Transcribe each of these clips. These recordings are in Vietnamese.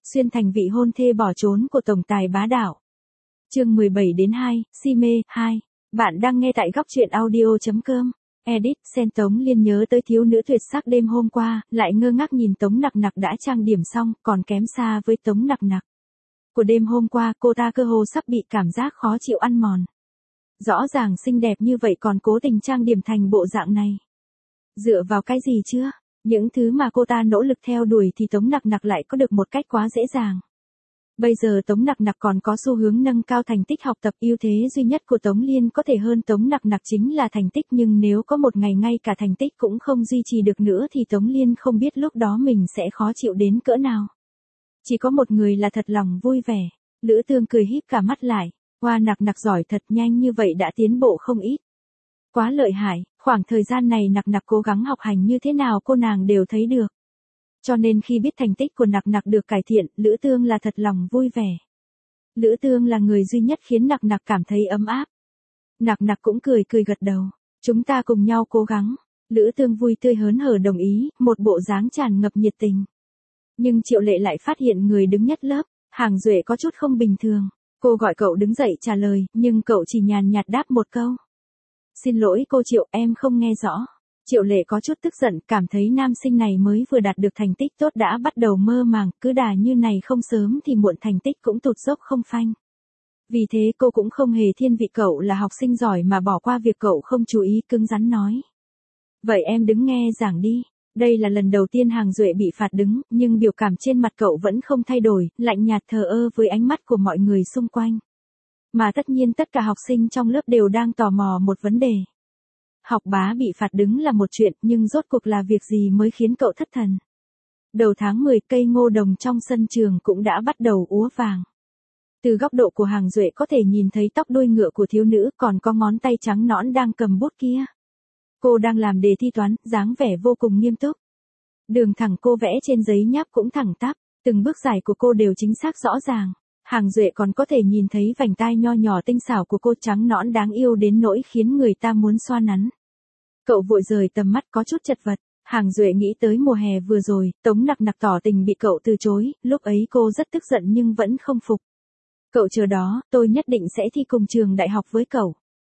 xuyên thành vị hôn thê bỏ trốn của tổng tài bá đạo. Chương 17-2, si mê, 2. Bạn đang nghe tại góc truyện audio.com. Edit, Sen Tống Liên nhớ tới thiếu nữ tuyệt sắc đêm hôm qua, lại ngơ ngác nhìn Tống Nặc Nặc đã trang điểm xong, còn kém xa với Tống Nặc Nặc. Của đêm hôm qua, cô ta cơ hồ sắp bị cảm giác khó chịu ăn mòn. Rõ ràng xinh đẹp như vậy còn cố tình trang điểm thành bộ dạng này. Dựa vào cái gì chưa? Những thứ mà cô ta nỗ lực theo đuổi thì Tống Nặc Nặc lại có được một cách quá dễ dàng. Bây giờ Tống Nặc Nặc còn có xu hướng nâng cao thành tích học tập, ưu thế duy nhất của Tống Liên có thể hơn Tống Nặc Nặc chính là thành tích, nhưng nếu có một ngày ngay cả thành tích cũng không duy trì được nữa thì Tống Liên không biết lúc đó mình sẽ khó chịu đến cỡ nào. Chỉ có một người là thật lòng vui vẻ. Lữ Tương cười híp cả mắt lại. Hoa Nặc Nặc giỏi thật, nhanh như vậy đã tiến bộ không ít. Quá lợi hại, khoảng thời gian này Nặc Nặc cố gắng học hành như thế nào cô nàng đều thấy được. Cho nên khi biết thành tích của Nặc Nặc được cải thiện, Lữ Tương là thật lòng vui vẻ. Lữ Tương là người duy nhất khiến Nặc Nặc cảm thấy ấm áp. Nặc Nặc cũng cười gật đầu. Chúng ta cùng nhau cố gắng. Lữ Tương vui tươi hớn hở đồng ý, một bộ dáng tràn ngập nhiệt tình. Nhưng Triệu Lệ lại phát hiện người đứng nhất lớp, Hàng Duệ có chút không bình thường. Cô gọi cậu đứng dậy trả lời, nhưng cậu chỉ nhàn nhạt đáp một câu. Xin lỗi cô Triệu, em không nghe rõ. Triệu Lệ có chút tức giận, cảm thấy nam sinh này mới vừa đạt được thành tích tốt đã bắt đầu mơ màng, cứ đà như này không sớm thì muộn thành tích cũng tụt dốc không phanh. Vì thế cô cũng không hề thiên vị cậu là học sinh giỏi mà bỏ qua việc cậu không chú ý, cứng rắn nói. Vậy em đứng nghe giảng đi. Đây là lần đầu tiên Hàng Duệ bị phạt đứng, nhưng biểu cảm trên mặt cậu vẫn không thay đổi, lạnh nhạt thờ ơ với ánh mắt của mọi người xung quanh. Mà tất nhiên tất cả học sinh trong lớp đều đang tò mò một vấn đề. Học bá bị phạt đứng là một chuyện, nhưng rốt cuộc là việc gì mới khiến cậu thất thần? Đầu tháng 10, cây ngô đồng trong sân trường cũng đã bắt đầu úa vàng. Từ góc độ của Hàng Duệ có thể nhìn thấy tóc đuôi ngựa của thiếu nữ, còn có ngón tay trắng nõn đang cầm bút kia. Cô đang làm đề thi toán, dáng vẻ vô cùng nghiêm túc. Đường thẳng cô vẽ trên giấy nháp cũng thẳng tắp, từng bước giải của cô đều chính xác rõ ràng. Hàng Duệ còn có thể nhìn thấy vành tai nho nhỏ tinh xảo của cô, trắng nõn đáng yêu đến nỗi khiến người ta muốn xoa nắn. Cậu vội rời tầm mắt, có chút chật vật. Hàng Duệ nghĩ tới mùa hè vừa rồi, Tống Nặc Nặc tỏ tình bị cậu từ chối, lúc ấy cô rất tức giận nhưng vẫn không phục. Cậu chờ đó, tôi nhất định sẽ thi cùng trường đại học với cậu.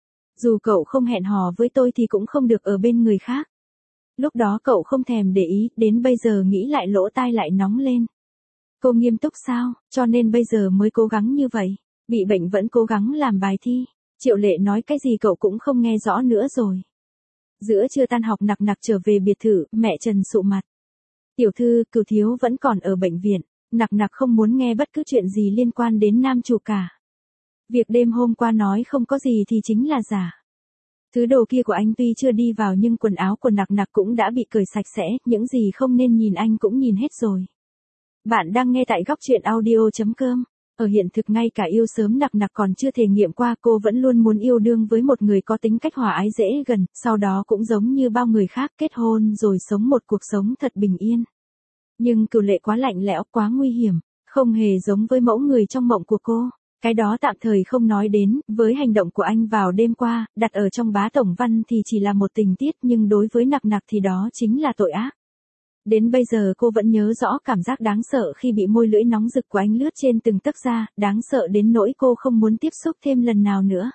Dù cậu không hẹn hò với tôi thì cũng không được ở bên người khác. Lúc đó cậu không thèm để ý, đến bây giờ nghĩ lại lỗ tai lại nóng lên. Cô nghiêm túc sao, cho nên bây giờ mới cố gắng như vậy. Bị bệnh vẫn cố gắng làm bài thi. Triệu Lệ nói cái gì cậu cũng không nghe rõ nữa rồi. Giữa trưa tan học, Nặc Nặc trở về biệt thự, mẹ Trần sụ mặt. Tiểu thư, Cửu thiếu vẫn còn ở bệnh viện. Nặc Nặc không muốn nghe bất cứ chuyện gì liên quan đến nam chủ cả. Việc đêm hôm qua nói không có gì thì chính là giả. Thứ đồ kia của anh tuy chưa đi vào nhưng quần áo của Nặc Nặc cũng đã bị cởi sạch sẽ, những gì không nên nhìn anh cũng nhìn hết rồi. Bạn đang nghe tại góc truyện audio.com. Ở hiện thực ngay cả yêu sớm Nặc Nặc còn chưa thể nghiệm qua, cô vẫn luôn muốn yêu đương với một người có tính cách hòa ái dễ gần, sau đó cũng giống như bao người khác kết hôn rồi sống một cuộc sống thật bình yên. Nhưng Cửu Lệ quá lạnh lẽo, quá nguy hiểm, không hề giống với mẫu người trong mộng của cô. Cái đó tạm thời không nói đến, với hành động của anh vào đêm qua, đặt ở trong bá tổng văn thì chỉ là một tình tiết, nhưng đối với Nặc Nặc thì đó chính là tội ác. Đến bây giờ cô vẫn nhớ rõ cảm giác đáng sợ khi bị môi lưỡi nóng rực của anh lướt trên từng tấc da, đáng sợ đến nỗi cô không muốn tiếp xúc thêm lần nào nữa.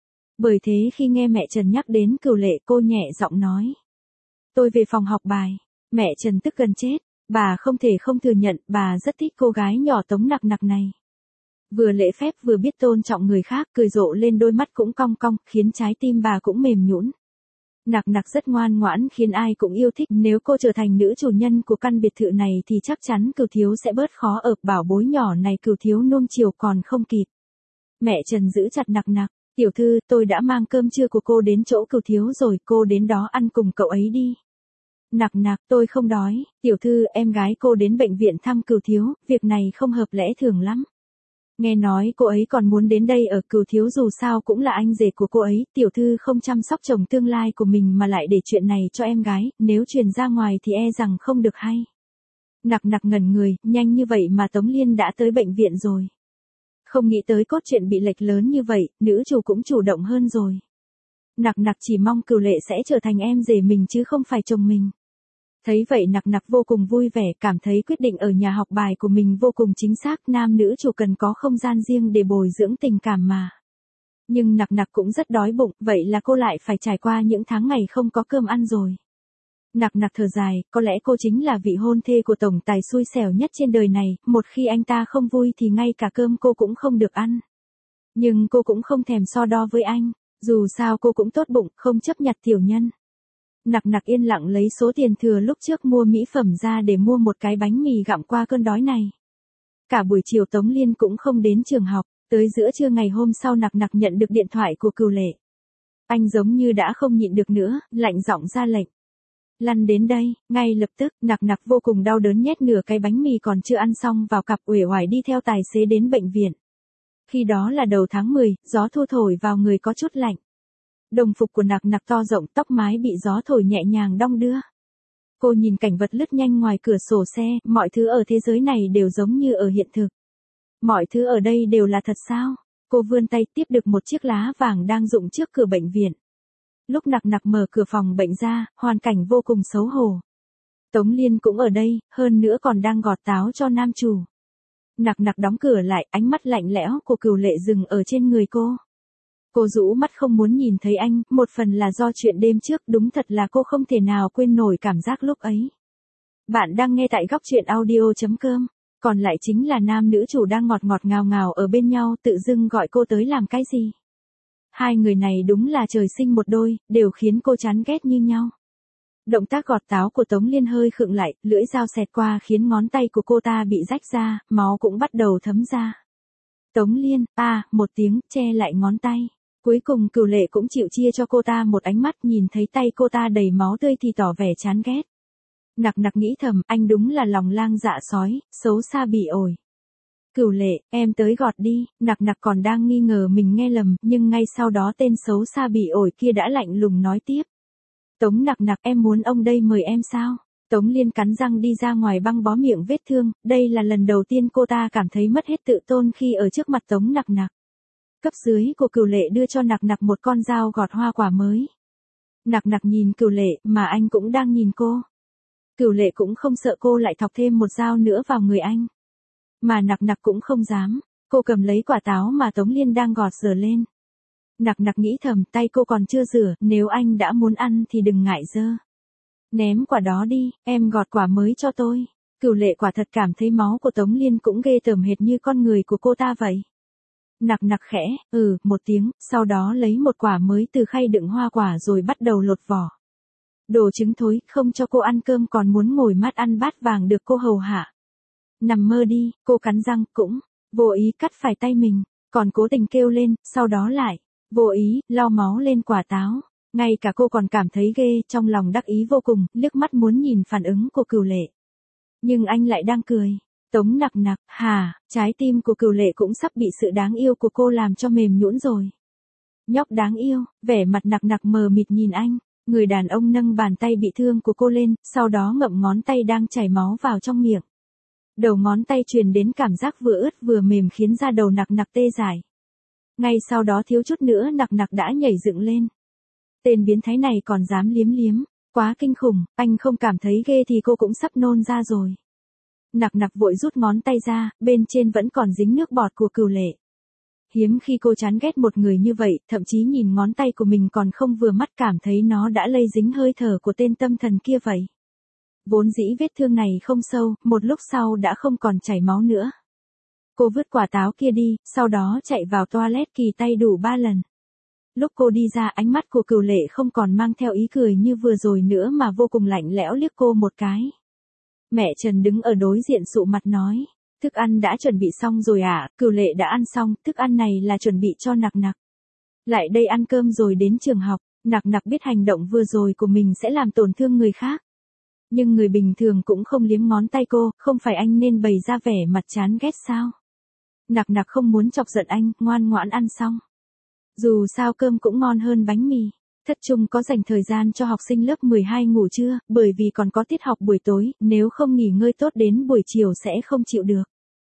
Bởi thế khi nghe mẹ Trần nhắc đến Cửu Lệ, cô nhẹ giọng nói. Tôi về phòng học bài. Mẹ Trần tức gần chết, bà không thể không thừa nhận, bà rất thích cô gái nhỏ Tống Nặc Nặc này. Vừa lễ phép vừa biết tôn trọng người khác, cười rộ lên, đôi mắt cũng cong cong, khiến trái tim bà cũng mềm nhũn. Nặc Nặc rất ngoan ngoãn, khiến ai cũng yêu thích, nếu cô trở thành nữ chủ nhân của căn biệt thự này thì chắc chắn Cửu thiếu sẽ bớt khó ở, bảo bối nhỏ này Cửu thiếu nuông chiều còn không kịp. Mẹ Trần giữ chặt Nặc Nặc, tiểu thư, tôi đã mang cơm trưa của cô đến chỗ Cửu thiếu rồi, cô đến đó ăn cùng cậu ấy đi. Nặc Nặc, tôi không đói, tiểu thư, em gái cô đến bệnh viện thăm Cửu thiếu, việc này không hợp lẽ thường lắm. Nghe nói cô ấy còn muốn đến đây ở, Cửu thiếu dù sao cũng là anh rể của cô ấy, tiểu thư không chăm sóc chồng tương lai của mình mà lại để chuyện này cho em gái, nếu truyền ra ngoài thì e rằng không được hay. Nặc Nặc ngẩn người, nhanh như vậy mà Tống Liên đã tới bệnh viện rồi. Không nghĩ tới cốt truyện bị lệch lớn như vậy, nữ chủ cũng chủ động hơn rồi. Nặc Nặc chỉ mong Cửu Lệ sẽ trở thành em rể mình chứ không phải chồng mình. Thấy vậy nặc nặc vô cùng vui vẻ, cảm thấy quyết định ở nhà học bài của mình vô cùng chính xác, nam nữ chủ cần có không gian riêng để bồi dưỡng tình cảm mà. Nhưng nặc nặc cũng rất đói bụng, vậy là cô lại phải trải qua những tháng ngày không có cơm ăn rồi. Nặc nặc thở dài, có lẽ cô chính là vị hôn thê của tổng tài xui xẻo nhất trên đời này, một khi anh ta không vui thì ngay cả cơm cô cũng không được ăn. Nhưng cô cũng không thèm so đo với anh, dù sao cô cũng tốt bụng, không chấp nhặt tiểu nhân. Nặc nặc yên lặng lấy số tiền thừa lúc trước mua mỹ phẩm ra để mua một cái bánh mì gặm qua cơn đói này. Cả buổi chiều Tống Liên cũng không đến trường học, tới giữa trưa ngày hôm sau nặc nặc nhận được điện thoại của Cửu Lệ. Anh giống như đã không nhịn được nữa, lạnh giọng ra lệnh. Lăn đến đây, ngay lập tức, nặc nặc vô cùng đau đớn nhét nửa cái bánh mì còn chưa ăn xong vào cặp, uể oải đi theo tài xế đến bệnh viện. Khi đó là đầu tháng 10, gió thu thổi vào người có chút lạnh. Đồng phục của nặc nặc to rộng, tóc mái bị gió thổi nhẹ nhàng đong đưa. Cô nhìn cảnh vật lướt nhanh ngoài cửa sổ xe, mọi thứ ở thế giới này đều giống như ở hiện thực. Mọi thứ ở đây đều là thật sao? Cô vươn tay tiếp được một chiếc lá vàng đang rụng trước cửa bệnh viện. Lúc nặc nặc mở cửa phòng bệnh ra, hoàn cảnh vô cùng xấu hổ. Tống Liên cũng ở đây, hơn nữa còn đang gọt táo cho nam chủ. Nặc nặc đóng cửa lại, ánh mắt lạnh lẽo của Cửu Lệ dừng ở trên người cô. Cô rũ mắt không muốn nhìn thấy anh, một phần là do chuyện đêm trước, đúng thật là cô không thể nào quên nổi cảm giác lúc ấy. Bạn đang nghe tại góc truyện audio.com, còn lại chính là nam nữ chủ đang ngọt ngọt ngào ngào ở bên nhau, tự dưng gọi cô tới làm cái gì. Hai người này đúng là trời sinh một đôi, đều khiến cô chán ghét như nhau. Động tác gọt táo của Tống Liên hơi khựng lại, lưỡi dao xẹt qua khiến ngón tay của cô ta bị rách ra, máu cũng bắt đầu thấm ra. Tống Liên, một tiếng, che lại ngón tay. Cuối cùng Cửu Lệ cũng chịu chia cho cô ta một ánh mắt, nhìn thấy tay cô ta đầy máu tươi thì tỏ vẻ chán ghét. Nặc nặc nghĩ thầm, anh đúng là lòng lang dạ sói, xấu xa bỉ ổi. Cửu Lệ, em tới gọt đi, nặc nặc còn đang nghi ngờ mình nghe lầm, nhưng ngay sau đó tên xấu xa bỉ ổi kia đã lạnh lùng nói tiếp. Tống nặc nặc, em muốn ông đây mời em sao? Tống Liên cắn răng đi ra ngoài băng bó miệng vết thương, đây là lần đầu tiên cô ta cảm thấy mất hết tự tôn khi ở trước mặt Tống nặc nặc. Cấp dưới của Cửu Lệ đưa cho nặc nặc một con dao gọt hoa quả mới. Nặc nặc nhìn Cửu Lệ, mà anh cũng đang nhìn cô. Cửu Lệ cũng không sợ cô lại thọc thêm một dao nữa vào người anh. Mà nặc nặc cũng không dám, cô cầm lấy quả táo mà Tống Liên đang gọt rửa lên. Nặc nặc nghĩ thầm, tay cô còn chưa rửa, nếu anh đã muốn ăn thì đừng ngại dơ. Ném quả đó đi, em gọt quả mới cho tôi. Cửu Lệ quả thật cảm thấy máu của Tống Liên cũng ghê tởm hệt như con người của cô ta vậy. Nặc nặc khẽ, một tiếng, sau đó lấy một quả mới từ khay đựng hoa quả rồi bắt đầu lột vỏ. Đồ trứng thối, không cho cô ăn cơm còn muốn ngồi mát ăn bát vàng được cô hầu hạ. Nằm mơ đi, cô cắn răng, cũng vô ý cắt phải tay mình, còn cố tình kêu lên, sau đó lại vô ý lau máu lên quả táo. Ngay cả cô còn cảm thấy ghê, trong lòng đắc ý vô cùng, liếc mắt muốn nhìn phản ứng của Cửu Lệ. Nhưng anh lại đang cười. Tống nặc nặc, trái tim của Cửu Lệ cũng sắp bị sự đáng yêu của cô làm cho mềm nhũn rồi. Nhóc đáng yêu, vẻ mặt nặc nặc mờ mịt nhìn anh. Người đàn ông nâng bàn tay bị thương của cô lên, sau đó ngậm ngón tay đang chảy máu vào trong miệng. Đầu ngón tay truyền đến cảm giác vừa ướt vừa mềm khiến da đầu nặc nặc tê dại. Ngay sau đó thiếu chút nữa nặc nặc đã nhảy dựng lên. Tên biến thái này còn dám liếm liếm, quá kinh khủng, anh không cảm thấy ghê thì cô cũng sắp nôn ra rồi. Nặc nặc vội rút ngón tay ra, bên trên vẫn còn dính nước bọt của Cửu Lệ. Hiếm khi cô chán ghét một người như vậy, thậm chí nhìn ngón tay của mình còn không vừa mắt, cảm thấy nó đã lây dính hơi thở của tên tâm thần kia vậy. Vốn dĩ vết thương này không sâu, một lúc sau đã không còn chảy máu nữa. Cô vứt quả táo kia đi, sau đó chạy vào toilet kỳ tay đủ 3 lần. Lúc cô đi ra, ánh mắt của Cửu Lệ không còn mang theo ý cười như vừa rồi nữa mà vô cùng lạnh lẽo liếc cô một cái. Mẹ Trần đứng ở đối diện sụ mặt nói. Thức ăn đã chuẩn bị xong rồi à? Cửu Lệ đã ăn xong, thức ăn này là chuẩn bị cho nặc nặc. Lại đây ăn cơm rồi đến trường học. Nặc nặc biết hành động vừa rồi của mình sẽ làm tổn thương người khác. Nhưng người bình thường cũng không liếm ngón tay cô, không phải anh nên bày ra vẻ mặt chán ghét sao? Nặc nặc không muốn chọc giận anh, ngoan ngoãn ăn xong. Dù sao cơm cũng ngon hơn bánh mì. Thất trung có dành thời gian cho học sinh lớp 12 ngủ trưa, bởi vì còn có tiết học buổi tối, nếu không nghỉ ngơi tốt đến buổi chiều sẽ không chịu được.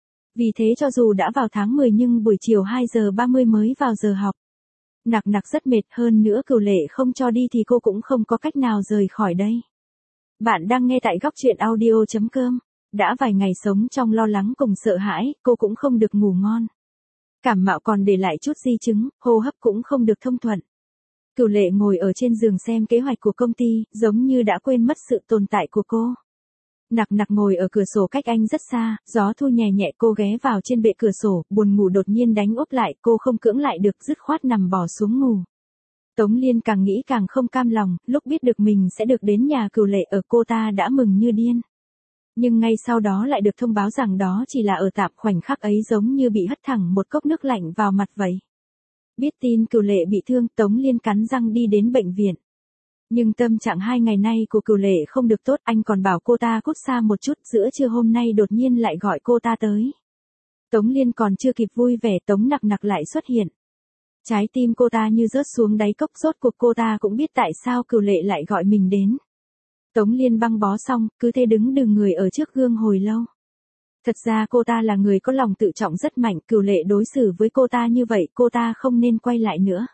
Vì thế cho dù đã vào tháng 10 nhưng buổi chiều 2 giờ 30 mới vào giờ học. Nặc nặc rất mệt, hơn nữa Cửu Lệ không cho đi thì cô cũng không có cách nào rời khỏi đây. Bạn đang nghe tại góc truyện audio.com. Đã vài ngày sống trong lo lắng cùng sợ hãi, cô cũng không được ngủ ngon. Cảm mạo còn để lại chút di chứng, hô hấp cũng không được thông thuận. Cửu Lệ ngồi ở trên giường xem kế hoạch của công ty, giống như đã quên mất sự tồn tại của cô. Nặc nặc ngồi ở cửa sổ cách anh rất xa, gió thu nhẹ nhẹ, cô ghé vào trên bệ cửa sổ, buồn ngủ đột nhiên đánh úp lại, cô không cưỡng lại được, dứt khoát nằm bò xuống ngủ. Tống Liên càng nghĩ càng không cam lòng, lúc biết được mình sẽ được đến nhà Cửu Lệ ở, cô ta đã mừng như điên. Nhưng ngay sau đó lại được thông báo rằng đó chỉ là ở tạm, khoảnh khắc ấy giống như bị hất thẳng một cốc nước lạnh vào mặt vậy. Biết tin Cửu Lệ bị thương, Tống Liên cắn răng đi đến bệnh viện. Nhưng tâm trạng 2 ngày nay của Cửu Lệ không được tốt, anh còn bảo cô ta cút xa một chút, giữa trưa hôm nay đột nhiên lại gọi cô ta tới. Tống Liên còn chưa kịp vui vẻ, Tống Nặc Nặc lại xuất hiện. Trái tim cô ta như rớt xuống đáy cốc, rốt cuộc cô ta cũng biết tại sao Cửu Lệ lại gọi mình đến. Tống Liên băng bó xong, cứ thế đứng đừ người ở trước gương hồi lâu. Thật ra cô ta là người có lòng tự trọng rất mạnh, Cửu Lệ đối xử với cô ta như vậy, cô ta không nên quay lại nữa.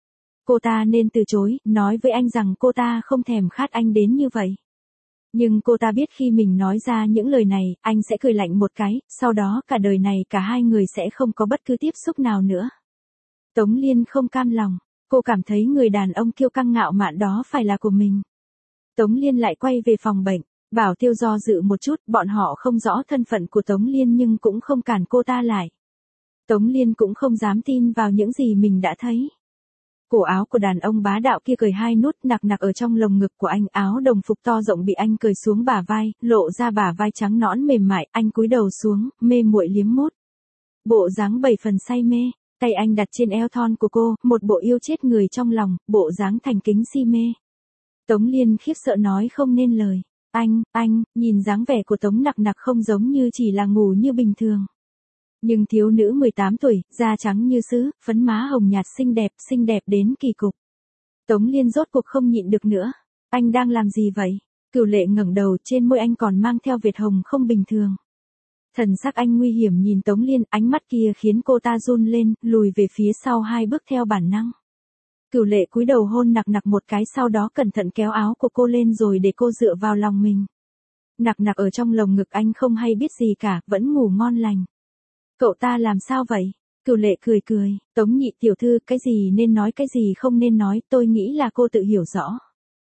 Cô ta nên từ chối, nói với anh rằng cô ta không thèm khát anh đến như vậy. Nhưng cô ta biết khi mình nói ra những lời này, anh sẽ cười lạnh một cái, sau đó cả đời này cả hai người sẽ không có bất cứ tiếp xúc nào nữa. Tống Liên không cam lòng, cô cảm thấy người đàn ông kiêu căng ngạo mạn đó phải là của mình. Tống Liên lại quay về phòng bệnh, Bảo Tiêu do dự một chút, bọn họ không rõ thân phận của Tống Liên nhưng cũng không cản cô ta lại. Tống Liên cũng không dám tin vào những gì mình đã thấy. Cổ áo của đàn ông bá đạo kia cởi 2 nút, Nặc Nặc ở trong lồng ngực của anh, áo đồng phục to rộng bị anh cởi xuống bả vai, lộ ra bả vai trắng nõn mềm mại, anh cúi đầu xuống, mê muội liếm mút. Bộ dáng 7 phần say mê, tay anh đặt trên eo thon của cô, một bộ yêu chết người trong lòng, bộ dáng thành kính si mê. Tống Liên khiếp sợ nói không nên lời. Anh, nhìn dáng vẻ của Tống Nặc Nặc không giống như chỉ là ngủ như bình thường. Nhưng thiếu nữ 18 tuổi, da trắng như sứ, phấn má hồng nhạt xinh đẹp đến kỳ cục. Tống Liên rốt cuộc không nhịn được nữa. Anh đang làm gì vậy? Cửu Lệ ngẩng đầu, trên môi anh còn mang theo vệt hồng không bình thường. Thần sắc anh nguy hiểm nhìn Tống Liên, ánh mắt kia khiến cô ta run lên, lùi về phía sau 2 bước theo bản năng. Cửu Lệ cúi đầu hôn Nặc Nặc một cái, sau đó cẩn thận kéo áo của cô lên rồi để cô dựa vào lòng mình. Nặc Nặc ở trong lồng ngực anh không hay biết gì cả, vẫn ngủ ngon lành. Cậu ta làm sao vậy? Cửu Lệ cười, Tống nhị tiểu thư, cái gì nên nói cái gì không nên nói, tôi nghĩ là cô tự hiểu rõ.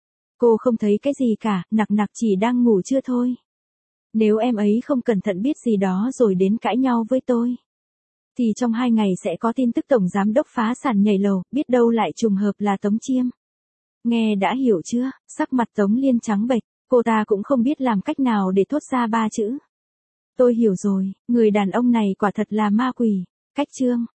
Cô không thấy cái gì cả, Nặc Nặc chỉ đang ngủ chưa thôi. Nếu em ấy không cẩn thận biết gì đó rồi đến cãi nhau với tôi, thì trong 2 ngày sẽ có tin tức tổng giám đốc phá sản nhảy lầu, biết đâu lại trùng hợp là Tống Chiêm. Nghe đã hiểu chưa? Sắc mặt Tống Liên trắng bệch, cô ta cũng không biết làm cách nào để thốt ra 3 chữ. Tôi hiểu rồi, người đàn ông này quả thật là ma quỷ. Cách chương